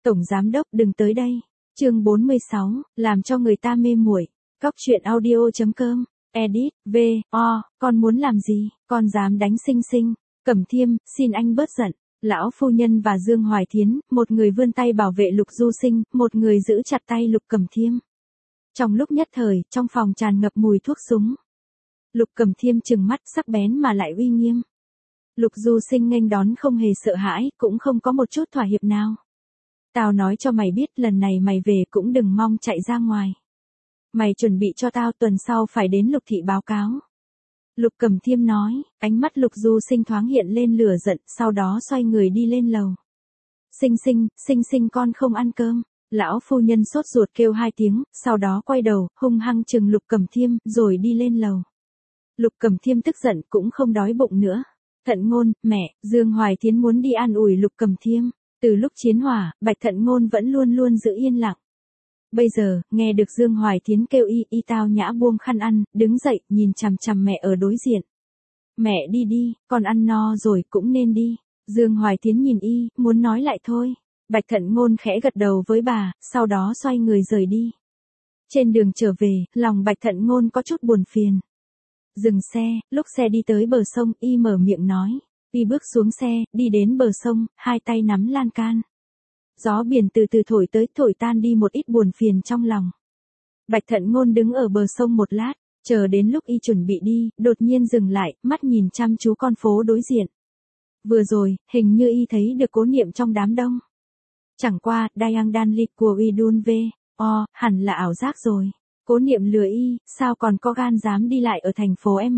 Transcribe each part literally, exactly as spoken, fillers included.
Tổng giám đốc đừng tới đây. Chương bốn mươi sáu, làm cho người ta mê muội. Cóc truyện audio chấm com. Edit, V, O, con muốn làm gì, con dám đánh Sinh Sinh. Cẩm Thiêm, xin anh bớt giận. Lão phu nhân và Dương Hoài Thiến, một người vươn tay bảo vệ Lục Du Sinh, một người giữ chặt tay Lục Cẩm Thiêm. Trong lúc nhất thời, trong phòng tràn ngập mùi thuốc súng. Lục Cẩm Thiêm trừng mắt sắc bén mà lại uy nghiêm. Lục Du Sinh nghênh đón không hề sợ hãi, cũng không có một chút thỏa hiệp nào. Tao nói cho mày biết lần này mày về cũng đừng mong chạy ra ngoài. Mày chuẩn bị cho tao tuần sau phải đến Lục thị báo cáo. Lục Cẩm Thiêm nói, ánh mắt Lục Du Sinh thoáng hiện lên lửa giận, sau đó xoay người đi lên lầu. Sinh Sinh, Sinh Sinh con không ăn cơm. Lão phu nhân sốt ruột kêu hai tiếng, sau đó quay đầu, hung hăng chừng Lục Cẩm Thiêm, rồi đi lên lầu. Lục Cẩm Thiêm tức giận cũng không đói bụng nữa. Thận Ngôn, mẹ, Dương Hoài Thiến muốn đi an ủi Lục Cẩm Thiêm. Từ lúc chiến hỏa, Bạch Thận Ngôn vẫn luôn luôn giữ yên lặng. Bây giờ, nghe được Dương Hoài Thiến kêu y, y tao nhã buông khăn ăn, đứng dậy, nhìn chằm chằm mẹ ở đối diện. Mẹ đi đi, con ăn no rồi cũng nên đi. Dương Hoài Thiến nhìn y, muốn nói lại thôi. Bạch Thận Ngôn khẽ gật đầu với bà, sau đó xoay người rời đi. Trên đường trở về, lòng Bạch Thận Ngôn có chút buồn phiền. Dừng xe, lúc xe đi tới bờ sông, y mở miệng nói. Y bước xuống xe, đi đến bờ sông, hai tay nắm lan can. Gió biển từ từ thổi tới, thổi tan đi một ít buồn phiền trong lòng. Bạch Thận Ngôn đứng ở bờ sông một lát, chờ đến lúc y chuẩn bị đi, đột nhiên dừng lại, mắt nhìn chăm chú con phố đối diện. Vừa rồi, hình như y thấy được Cố Niệm trong đám đông. Chẳng qua, Dayang Danlit của Idun V, O, hẳn là ảo giác rồi. Cố Niệm lừa y, sao còn có gan dám đi lại ở thành phố M.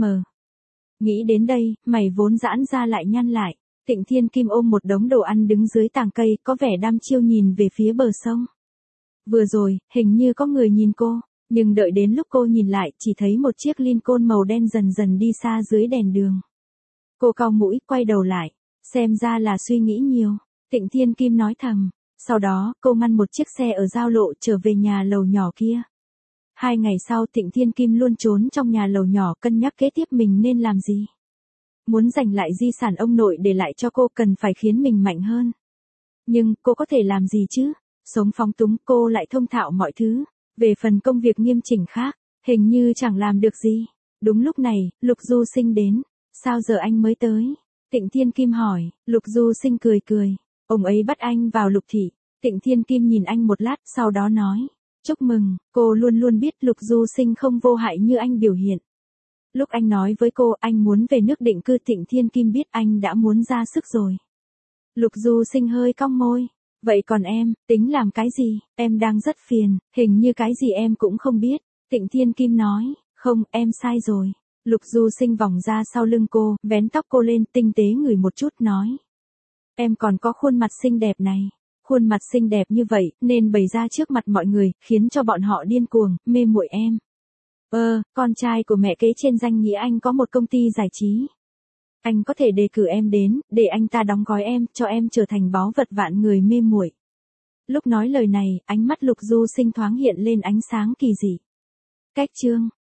Nghĩ đến đây, mày vốn giãn ra lại nhăn lại. Tịnh Thiên Kim ôm một đống đồ ăn đứng dưới tàng cây, có vẻ đăm chiêu nhìn về phía bờ sông. Vừa rồi, hình như có người nhìn cô, nhưng đợi đến lúc cô nhìn lại, chỉ thấy một chiếc Lincoln màu đen dần dần đi xa dưới đèn đường. Cô cau mũi, quay đầu lại, xem ra là suy nghĩ nhiều. Tịnh Thiên Kim nói thầm. Sau đó, cô ngăn một chiếc xe ở giao lộ trở về nhà lầu nhỏ kia. Hai ngày sau Tịnh Thiên Kim luôn trốn trong nhà lầu nhỏ cân nhắc kế tiếp mình nên làm gì. Muốn giành lại di sản ông nội để lại cho cô cần phải khiến mình mạnh hơn. Nhưng cô có thể làm gì chứ? Sống phóng túng cô lại thông thạo mọi thứ. Về phần công việc nghiêm chỉnh khác, hình như chẳng làm được gì. Đúng lúc này, Lục Du Sinh đến. Sao giờ anh mới tới? Tịnh Thiên Kim hỏi. Lục Du Sinh cười cười. Ông ấy bắt anh vào Lục thị. Tịnh Thiên Kim nhìn anh một lát, sau đó nói. Chúc mừng, cô luôn luôn biết Lục Du Sinh không vô hại như anh biểu hiện. Lúc anh nói với cô anh muốn về nước định cư, Tịnh Thiên Kim biết anh đã muốn ra sức rồi. Lục Du Sinh hơi cong môi. Vậy còn em, tính làm cái gì? Em đang rất phiền, hình như cái gì em cũng không biết. Tịnh Thiên Kim nói, không, em sai rồi. Lục Du Sinh vòng ra sau lưng cô, vén tóc cô lên, tinh tế ngửi một chút, nói. Em còn có khuôn mặt xinh đẹp này. Khuôn mặt xinh đẹp như vậy, nên bày ra trước mặt mọi người, khiến cho bọn họ điên cuồng, mê muội em. Ơ, con trai của mẹ kế trên danh nghĩa anh có một công ty giải trí. Anh có thể đề cử em đến, để anh ta đóng gói em, cho em trở thành báu vật vạn người mê muội. Lúc nói lời này, ánh mắt Lục Du Sinh thoáng hiện lên ánh sáng kỳ dị. Cách chương